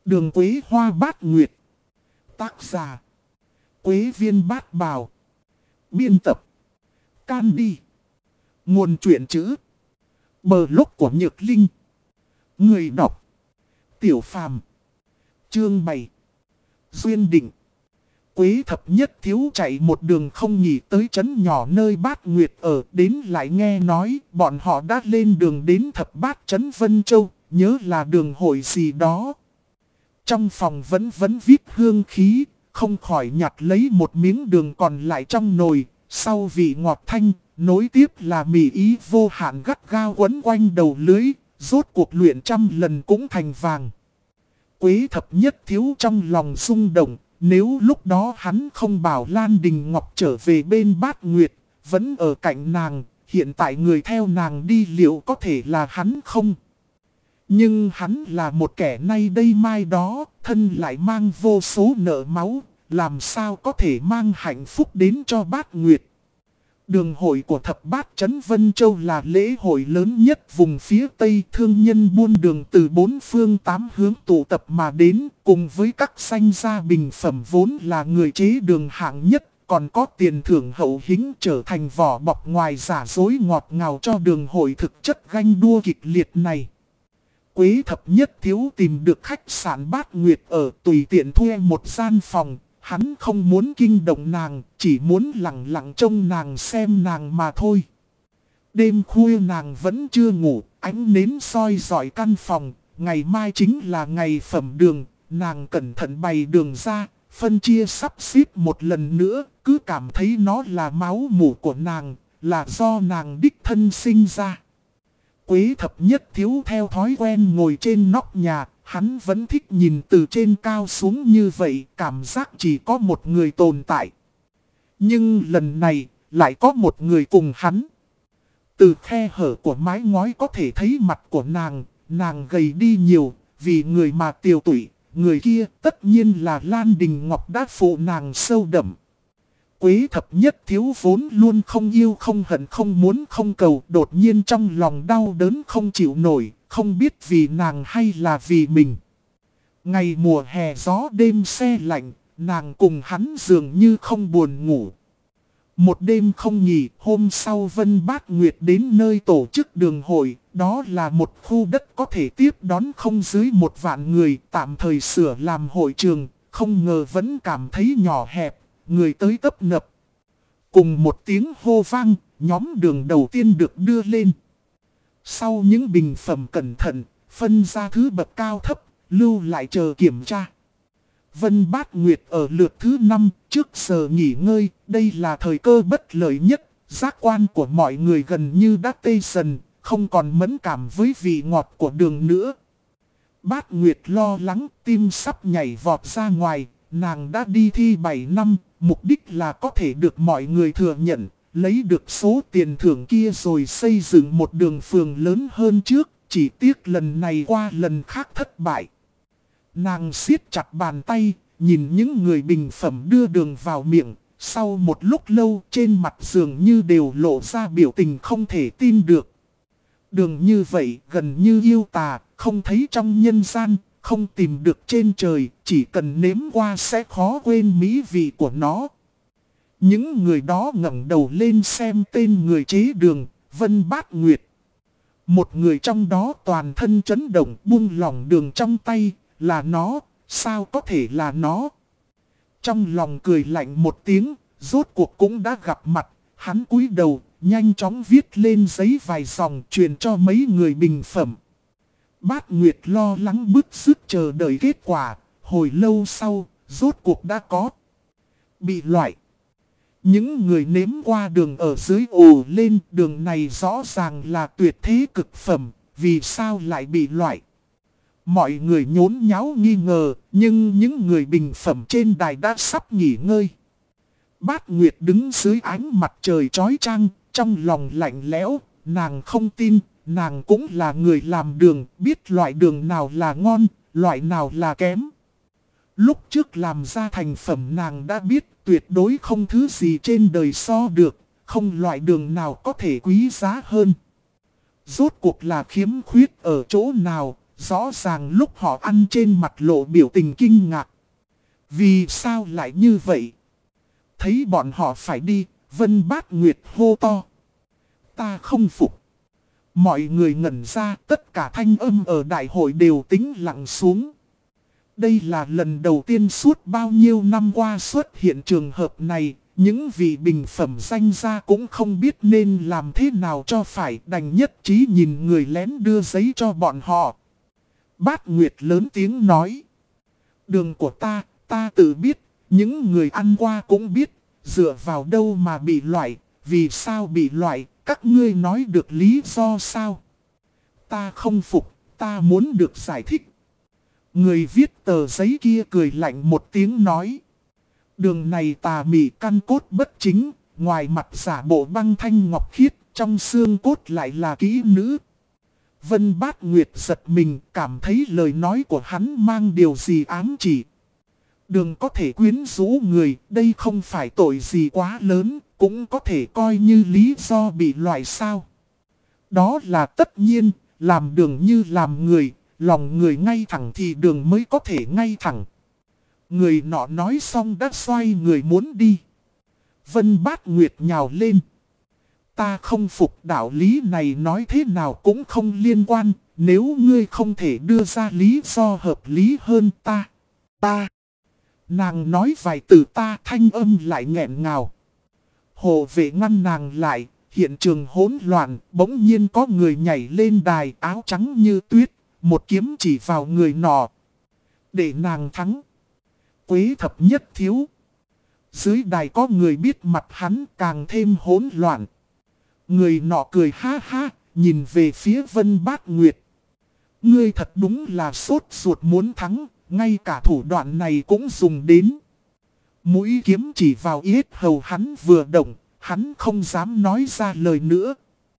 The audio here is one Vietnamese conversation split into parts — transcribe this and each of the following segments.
Đường Quế Hoa Bát Nguyệt. Tác giả: Quế Viên Bát Bào. Biên tập: Candy. Nguồn truyện chữ Blog của Nhược Linh. Người đọc: Tiểu Phàm. Chương 7. Duyên định. Quế thập nhất thiếu chạy một đường không nghỉ tới trấn nhỏ nơi Bát Nguyệt ở, đến lại nghe nói bọn họ đã lên đường đến thập bát trấn Vân Châu, nhớ là đường hội gì đó. Trong phòng vẫn viết hương khí, không khỏi nhặt lấy một miếng đường còn lại trong nồi, sau vị ngọt thanh, nối tiếp là mì ý vô hạn gắt gao quấn quanh đầu lưới, rốt cuộc luyện trăm lần cũng thành vàng. Quế thập nhất thiếu trong lòng rung động, nếu lúc đó hắn không bảo Lan Đình Ngọc trở về bên Bát Nguyệt, vẫn ở cạnh nàng, hiện tại người theo nàng đi liệu có thể là hắn không? Nhưng hắn là một kẻ nay đây mai đó, thân lại mang vô số nợ máu, làm sao có thể mang hạnh phúc đến cho Bát Nguyệt. Đường hội của thập bát trấn Vân Châu là lễ hội lớn nhất vùng phía Tây, thương nhân buôn đường từ bốn phương tám hướng tụ tập mà đến, cùng với các sanh gia bình phẩm vốn là người chế đường hạng nhất, còn có tiền thưởng hậu hĩnh trở thành vỏ bọc ngoài giả dối ngọt ngào cho đường hội thực chất ganh đua kịch liệt này. Quế thập nhất thiếu tìm được khách sạn Bát Nguyệt ở, tùy tiện thuê một gian phòng. Hắn không muốn kinh động nàng, chỉ muốn lặng lặng trông nàng xem nàng mà thôi. Đêm khuya nàng vẫn chưa ngủ, ánh nến soi rọi căn phòng. Ngày mai chính là ngày phẩm đường, nàng cẩn thận bày đường ra, phân chia sắp xếp một lần nữa. Cứ cảm thấy nó là máu mủ của nàng, là do nàng đích thân sinh ra. Quế thập nhất thiếu theo thói quen ngồi trên nóc nhà. Hắn vẫn thích nhìn từ trên cao xuống như vậy, cảm giác chỉ có một người tồn tại. Nhưng lần này, lại có một người cùng hắn. Từ khe hở của mái ngói có thể thấy mặt của nàng gầy đi nhiều, vì người mà tiều tụy, người kia tất nhiên là Lan Đình Ngọc đã phụ nàng sâu đậm. Quế thập nhất thiếu vốn luôn không yêu không hận không muốn không cầu, đột nhiên trong lòng đau đớn không chịu nổi. Không biết vì nàng hay là vì mình. Ngày mùa hè gió đêm se lạnh, nàng cùng hắn dường như không buồn ngủ. Một đêm không nghỉ, hôm sau Vân Bát Nguyệt đến nơi tổ chức đường hội. Đó là một khu đất có thể tiếp đón không dưới 1 vạn người, tạm thời sửa làm hội trường. Không ngờ vẫn cảm thấy nhỏ hẹp, người tới tấp nập. Cùng một tiếng hô vang, nhóm đường đầu tiên được đưa lên. Sau những bình phẩm cẩn thận, phân ra thứ bậc cao thấp, lưu lại chờ kiểm tra. Vân Bát Nguyệt ở lượt thứ 5, trước giờ nghỉ ngơi, đây là thời cơ bất lợi nhất. Giác quan của mọi người gần như đã tê dần, không còn mẫn cảm với vị ngọt của đường nữa. Bát Nguyệt lo lắng, tim sắp nhảy vọt ra ngoài, nàng đã đi thi 7 năm, mục đích là có thể được mọi người thừa nhận. Lấy được số tiền thưởng kia rồi xây dựng một đường phường lớn hơn trước, chỉ tiếc lần này qua lần khác thất bại. Nàng siết chặt bàn tay, nhìn những người bình phẩm đưa đường vào miệng, sau một lúc lâu trên mặt dường như đều lộ ra biểu tình không thể tin được. Đường như vậy gần như yêu tà, không thấy trong nhân gian, không tìm được trên trời, chỉ cần nếm qua sẽ khó quên mỹ vị của nó. Những người đó ngẩng đầu lên xem tên người chế đường, Vân Bát Nguyệt. Một người trong đó toàn thân chấn động buông lỏng đường trong tay, là nó, sao có thể là nó. Trong lòng cười lạnh một tiếng, rốt cuộc cũng đã gặp mặt, hắn cúi đầu, nhanh chóng viết lên giấy vài dòng truyền cho mấy người bình phẩm. Bát Nguyệt lo lắng bứt rứt chờ đợi kết quả, hồi lâu sau, rốt cuộc đã có. Bị loại. Những người nếm qua đường ở dưới ồ lên, đường này rõ ràng là tuyệt thế cực phẩm, vì sao lại bị loại. Mọi người nhốn nháo nghi ngờ, nhưng những người bình phẩm trên đài đã sắp nghỉ ngơi. Bát Nguyệt đứng dưới ánh mặt trời chói chang, trong lòng lạnh lẽo, nàng không tin, nàng cũng là người làm đường, biết loại đường nào là ngon, loại nào là kém. Lúc trước làm ra thành phẩm nàng đã biết tuyệt đối không thứ gì trên đời so được, không loại đường nào có thể quý giá hơn. Rốt cuộc là khiếm khuyết ở chỗ nào, Rõ ràng lúc họ ăn trên mặt lộ biểu tình kinh ngạc. Vì sao lại như vậy? Thấy bọn họ phải đi, Vân Bát Nguyệt hô to. Ta không phục. Mọi người ngẩn ra, tất cả thanh âm ở đại hội đều tĩnh lặng xuống. Đây là lần đầu tiên suốt bao nhiêu năm qua xuất hiện trường hợp này. Những vị bình phẩm danh gia cũng không biết nên làm thế nào cho phải, đành nhất trí nhìn người lén đưa giấy cho bọn họ. Bát Nguyệt lớn tiếng nói. Đường của ta tự biết, những người ăn qua cũng biết, dựa vào đâu mà bị loại, vì sao bị loại, các ngươi nói được lý do sao? Ta không phục, ta muốn được giải thích. Người viết tờ giấy kia cười lạnh một tiếng nói. Đường này tà mị căn cốt bất chính, ngoài mặt giả bộ băng thanh ngọc khiết, trong xương cốt lại là kỹ nữ. Vân Bát Nguyệt giật mình, cảm thấy lời nói của hắn mang điều gì ám chỉ. Đường có thể quyến rũ người, đây không phải tội gì quá lớn, cũng có thể coi như lý do bị loại sao. Đó là tất nhiên, làm đường như làm người, lòng người ngay thẳng thì đường mới có thể ngay thẳng. Người nọ nói xong đã xoay người muốn đi. Vân Bát Nguyệt nhào lên. Ta không phục, đạo lý này nói thế nào cũng không liên quan, nếu ngươi không thể đưa ra lý do hợp lý hơn ta. Nàng nói vài từ ta, thanh âm lại nghẹn ngào. Hộ vệ ngăn nàng lại, hiện trường hỗn loạn, bỗng nhiên có người nhảy lên đài, áo trắng như tuyết, một kiếm chỉ vào người nọ. Để nàng thắng. Quế thập nhất thiếu. Dưới đài có người biết mặt hắn càng thêm hỗn loạn. Người nọ cười ha ha, nhìn về phía Vân Bát Nguyệt. Ngươi thật đúng là sốt ruột muốn thắng, ngay cả thủ đoạn này cũng dùng đến. Mũi kiếm chỉ vào yết hầu hắn vừa động, hắn không dám nói ra lời nữa.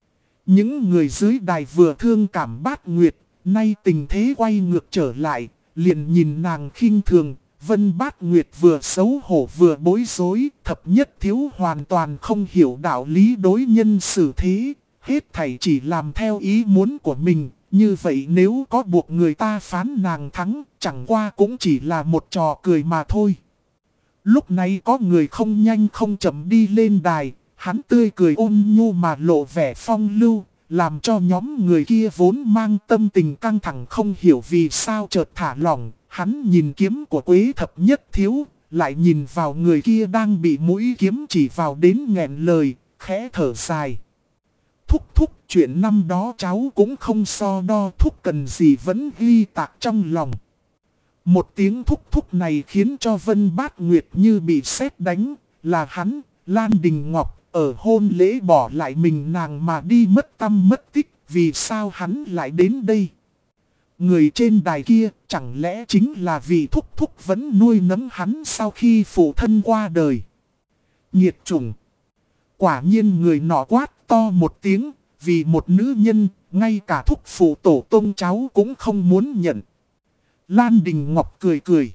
Những người dưới đài vừa thương cảm Bát Nguyệt, nay tình thế quay ngược trở lại, liền nhìn nàng khinh thường. Vân Bát Nguyệt vừa xấu hổ vừa bối rối, thập nhất thiếu hoàn toàn không hiểu đạo lý đối nhân xử thế, hết thảy chỉ làm theo ý muốn của mình, như vậy nếu có buộc người ta phán nàng thắng, chẳng qua cũng chỉ là một trò cười mà thôi. Lúc này có người không nhanh không chậm đi lên đài, hắn tươi cười ôn nhu mà lộ vẻ phong lưu, làm cho nhóm người kia vốn mang tâm tình căng thẳng không hiểu vì sao chợt thả lỏng. Hắn nhìn kiếm của Quế thập nhất thiếu, lại nhìn vào người kia đang bị mũi kiếm chỉ vào đến nghẹn lời, khẽ thở dài. Thúc, chuyện năm đó cháu cũng không so đo, thúc cần gì vẫn ghi tạc trong lòng. Một tiếng thúc này khiến cho Vân Bát Nguyệt như bị sét đánh, là hắn, Lan Đình Ngọc, ở hôn lễ bỏ lại mình nàng mà đi mất tăm mất tích, vì sao hắn lại đến đây? Người trên đài kia chẳng lẽ chính là vì thúc vẫn nuôi nấng hắn sau khi phụ thân qua đời. Nhiệt chủng. Quả nhiên người nọ quát to một tiếng, vì một nữ nhân, ngay cả thúc phụ tổ tông cháu cũng không muốn nhận. Lan Đình Ngọc cười.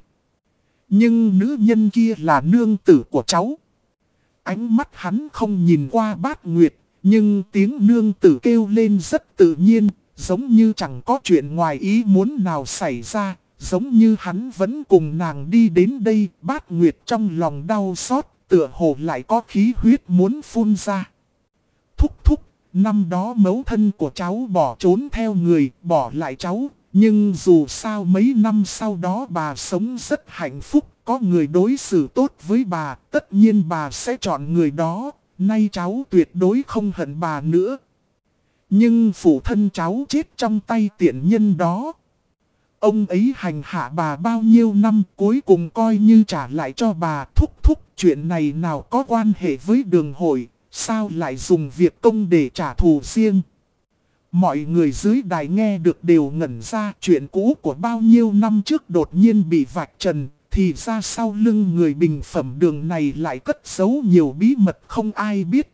Nhưng nữ nhân kia là nương tử của cháu. Ánh mắt hắn không nhìn qua Bát Nguyệt, nhưng tiếng nương tử kêu lên rất tự nhiên. Giống như chẳng có chuyện ngoài ý muốn nào xảy ra, giống như hắn vẫn cùng nàng đi đến đây. Bát Nguyệt trong lòng đau xót, tựa hồ lại có khí huyết muốn phun ra. Thúc, năm đó mẫu thân của cháu bỏ trốn theo người, bỏ lại cháu. Nhưng dù sao mấy năm sau đó bà sống rất hạnh phúc, có người đối xử tốt với bà, tất nhiên bà sẽ chọn người đó. Nay cháu tuyệt đối không hận bà nữa. Nhưng phụ thân cháu chết trong tay tiện nhân đó. Ông ấy hành hạ bà bao nhiêu năm, cuối cùng coi như trả lại cho bà. Thúc, chuyện này nào có quan hệ với đường hội, sao lại dùng việc công để trả thù riêng. Mọi người dưới đài nghe được đều ngẩn ra, chuyện cũ của bao nhiêu năm trước đột nhiên bị vạch trần. Thì ra sau lưng người bình phẩm đường này lại cất giấu nhiều bí mật không ai biết.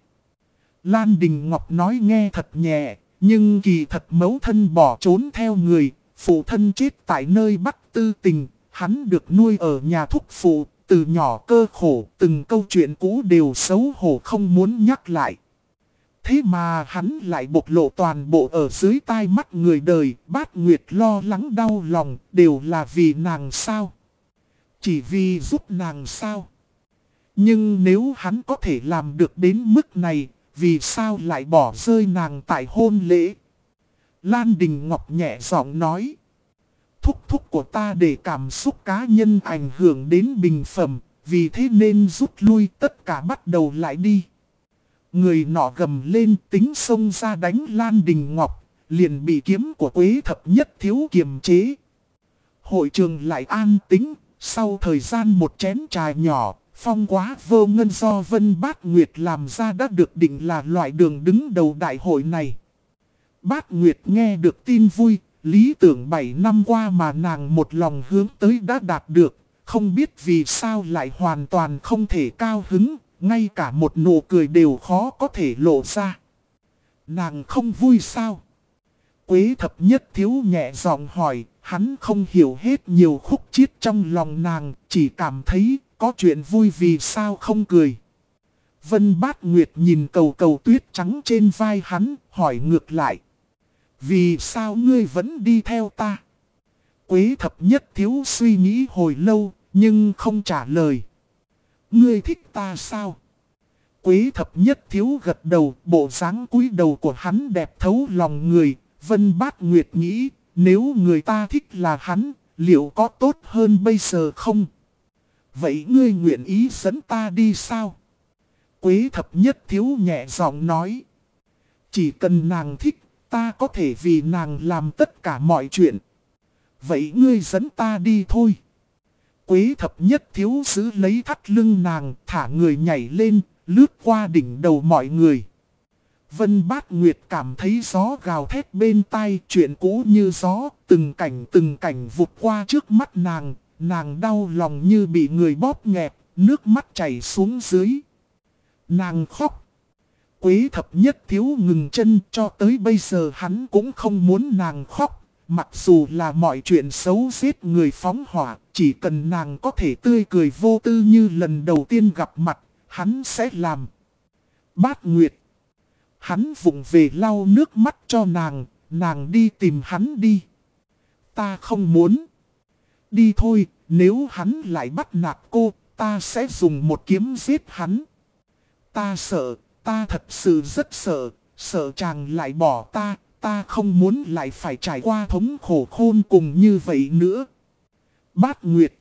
Lan Đình Ngọc nói nghe thật nhẹ, nhưng kỳ thật mẫu thân bỏ trốn theo người, phụ thân chết tại nơi Bắc Tư Tình, hắn được nuôi ở nhà thúc phụ, từ nhỏ cơ khổ, từng câu chuyện cũ đều xấu hổ không muốn nhắc lại. Thế mà hắn lại bộc lộ toàn bộ ở dưới tai mắt người đời. Bát Nguyệt lo lắng đau lòng, đều là vì nàng sao? Chỉ vì giúp nàng sao? Nhưng nếu hắn có thể làm được đến mức này, vì sao lại bỏ rơi nàng tại hôn lễ? Lan Đình Ngọc nhẹ giọng nói. Thúc thúc của ta để cảm xúc cá nhân ảnh hưởng đến bình phẩm, vì thế nên rút lui, tất cả bắt đầu lại đi. Người nọ gầm lên tính xông ra đánh Lan Đình Ngọc, liền bị kiếm của Quế Thập Nhất Thiếu kiềm chế. Hội trường lại an tĩnh, sau thời gian một chén trà nhỏ, phong quá vô ngân do Vân Bát Nguyệt làm ra đã được định là loại đường đứng đầu đại hội này. Bát Nguyệt nghe được tin vui, lý tưởng 7 năm qua mà nàng một lòng hướng tới đã đạt được, không biết vì sao lại hoàn toàn không thể cao hứng, ngay cả một nụ cười đều khó có thể lộ ra. Nàng không vui sao? Quế Thập Nhất Thiếu nhẹ giọng hỏi, hắn không hiểu hết nhiều khúc chiết trong lòng nàng, chỉ cảm thấy có chuyện vui vì sao không cười. Vân Bát Nguyệt nhìn cầu cầu tuyết trắng trên vai hắn, hỏi ngược lại. Vì sao ngươi vẫn đi theo ta? Quế Thập Nhất Thiếu suy nghĩ hồi lâu, nhưng không trả lời. Ngươi thích ta sao? Quế Thập Nhất Thiếu gật đầu, bộ dáng cúi đầu của hắn đẹp thấu lòng người. Vân Bát Nguyệt nghĩ, nếu người ta thích là hắn, liệu có tốt hơn bây giờ không? Vậy ngươi nguyện ý dẫn ta đi sao? Quế Thập Nhất Thiếu nhẹ giọng nói. Chỉ cần nàng thích, ta có thể vì nàng làm tất cả mọi chuyện. Vậy ngươi dẫn ta đi thôi. Quế Thập Nhất Thiếu giữ lấy thắt lưng nàng, thả người nhảy lên, lướt qua đỉnh đầu mọi người. Vân Bát Nguyệt cảm thấy gió gào thét bên tai, chuyện cũ như gió, từng cảnh vụt qua trước mắt nàng. Nàng đau lòng như bị người bóp nghẹt, nước mắt chảy xuống dưới. Nàng khóc. Quế Thập Nhất Thiếu ngừng chân, cho tới bây giờ hắn cũng không muốn nàng khóc. Mặc dù là mọi chuyện xấu giết người phóng hỏa, chỉ cần nàng có thể tươi cười vô tư như lần đầu tiên gặp mặt, hắn sẽ làm. Bát Nguyệt. Hắn vụng về lau nước mắt cho nàng đi tìm hắn đi. Ta không muốn. Đi thôi, nếu hắn lại bắt nạt cô, ta sẽ dùng một kiếm giết hắn. Ta sợ, ta thật sự rất sợ, sợ chàng lại bỏ ta không muốn lại phải trải qua thống khổ khôn cùng như vậy nữa. Bát Nguyệt.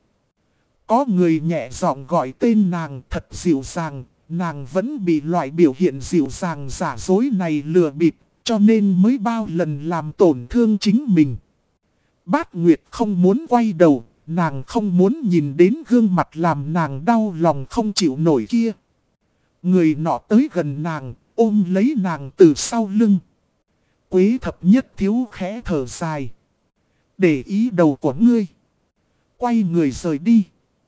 Có người nhẹ giọng gọi tên nàng thật dịu dàng, nàng vẫn bị loại biểu hiện dịu dàng giả dối này lừa bịp, cho nên mới bao lần làm tổn thương chính mình. Bát Nguyệt không muốn quay đầu, nàng không muốn nhìn đến gương mặt làm nàng đau lòng không chịu nổi kia. Người nọ tới gần nàng, ôm lấy nàng từ sau lưng. Quế Thập Nhất Thiếu khẽ thở dài. Để ý đầu của ngươi. Quay người rời đi.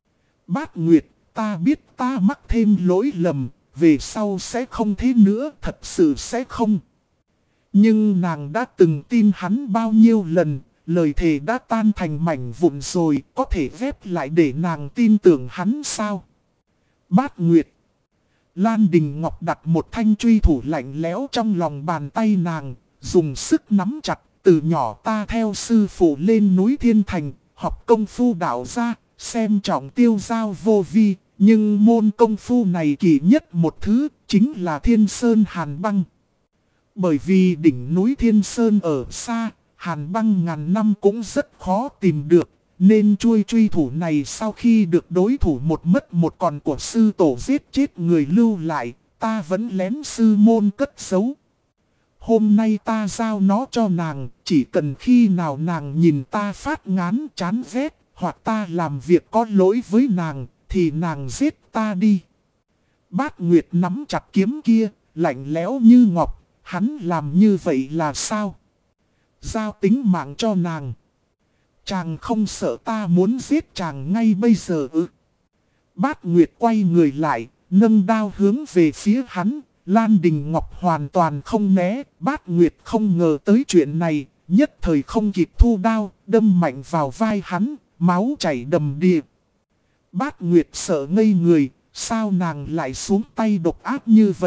Bát Nguyệt, ta biết ta mắc thêm lỗi lầm, về sau sẽ không thế nữa, thật sự sẽ không. Nhưng nàng đã từng tin hắn bao nhiêu lần, lời thề đã tan thành mảnh vụn rồi, có thể ghép lại để nàng tin tưởng hắn sao? Bát Nguyệt. Lan Đình Ngọc đặt một thanh truy thủ lạnh lẽo trong lòng bàn tay nàng, dùng sức nắm chặt. Từ nhỏ ta theo sư phụ lên núi Thiên Thành, học công phu đạo gia, xem trọng tiêu giao vô vi. Nhưng môn công phu này kỳ nhất một thứ, chính là Thiên Sơn Hàn Băng. Bởi vì đỉnh núi Thiên Sơn ở xa, Hàn Băng ngàn năm cũng rất khó tìm được. Nên chuôi truy thủ này sau khi được đối thủ một mất một còn của sư tổ giết chết người lưu lại, ta vẫn lén sư môn cất giấu. Hôm nay ta giao nó cho nàng, chỉ cần khi nào nàng nhìn ta phát ngán chán ghét, hoặc ta làm việc có lỗi với nàng, thì nàng giết ta đi. Bát Nguyệt nắm chặt kiếm kia, lạnh lẽo như ngọc, hắn làm như vậy là sao? Giao tính mạng cho nàng. Chàng không sợ ta muốn giết chàng ngay bây giờ ư? Bát Nguyệt quay người lại, nâng đao hướng về phía hắn. Lan Đình Ngọc hoàn toàn không né. Bát Nguyệt không ngờ tới chuyện này, nhất thời không kịp thu đao, đâm mạnh vào vai hắn, máu chảy đầm đìa. Bát Nguyệt sợ ngây người, sao nàng lại xuống tay độc ác như vậy?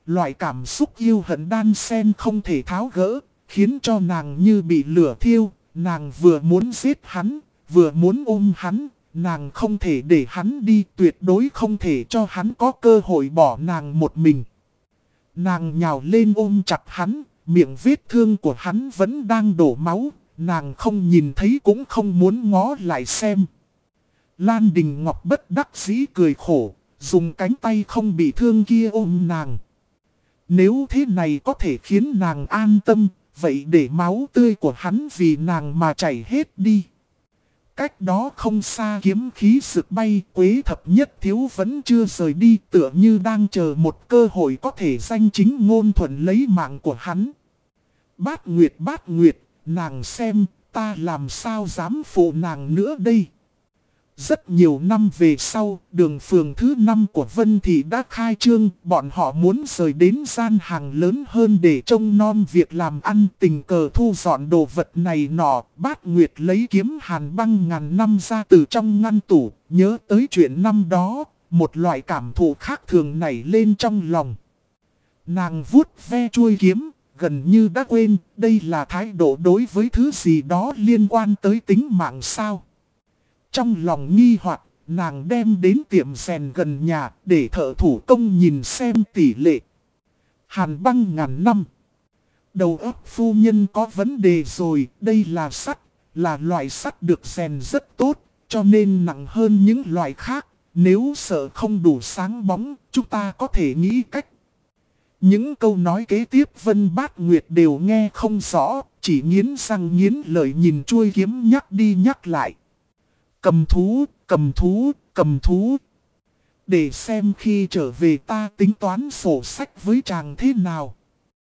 loại cảm xúc yêu hận đan xen không thể tháo gỡ, khiến cho nàng như bị lửa thiêu. Nàng vừa muốn giết hắn, vừa muốn ôm hắn, nàng không thể để hắn đi, tuyệt đối không thể cho hắn có cơ hội bỏ nàng một mình. Nàng nhào lên ôm chặt hắn, miệng vết thương của hắn vẫn đang đổ máu, nàng không nhìn thấy cũng không muốn ngó lại xem. Lan Đình Ngọc bất đắc dĩ cười khổ, dùng cánh tay không bị thương kia ôm nàng. Nếu thế này có thể khiến nàng an tâm, vậy để máu tươi của hắn vì nàng mà chảy hết đi. Cách đó không xa kiếm khí sực bay, Quế Thập Nhất Thiếu vẫn chưa rời đi, tựa như đang chờ một cơ hội có thể danh chính ngôn thuận lấy mạng của hắn. Bát Nguyệt, nàng xem, ta làm sao dám phụ nàng nữa đây. Rất nhiều năm về sau, đường phường thứ 5 của Vân Thị đã khai trương, bọn họ muốn rời đến gian hàng lớn hơn để trông nom việc làm ăn, tình cờ thu dọn đồ vật này nọ. Bát Nguyệt lấy kiếm hàn băng ngàn năm ra từ trong ngăn tủ, nhớ tới chuyện năm đó, một loại cảm thụ khác thường nảy lên trong lòng. Nàng vuốt ve chuôi kiếm, gần như đã quên, đây là thái độ đối với thứ gì đó liên quan tới tính mạng sao. Trong lòng nghi hoặc, nàng đem đến tiệm rèn gần nhà để thợ thủ công nhìn xem tỷ lệ. Hàn băng ngàn năm. Đầu óc phu nhân có vấn đề rồi, đây là sắt, là loại sắt được rèn rất tốt, cho nên nặng hơn những loại khác. Nếu sợ không đủ sáng bóng, chúng ta có thể nghĩ cách. Những câu nói kế tiếp Vân Bát Nguyệt đều nghe không rõ, chỉ nghiến răng nghiến lợi nhìn chuôi kiếm nhắc đi nhắc lại. Cầm thú. Để xem khi trở về ta tính toán sổ sách với chàng thế nào.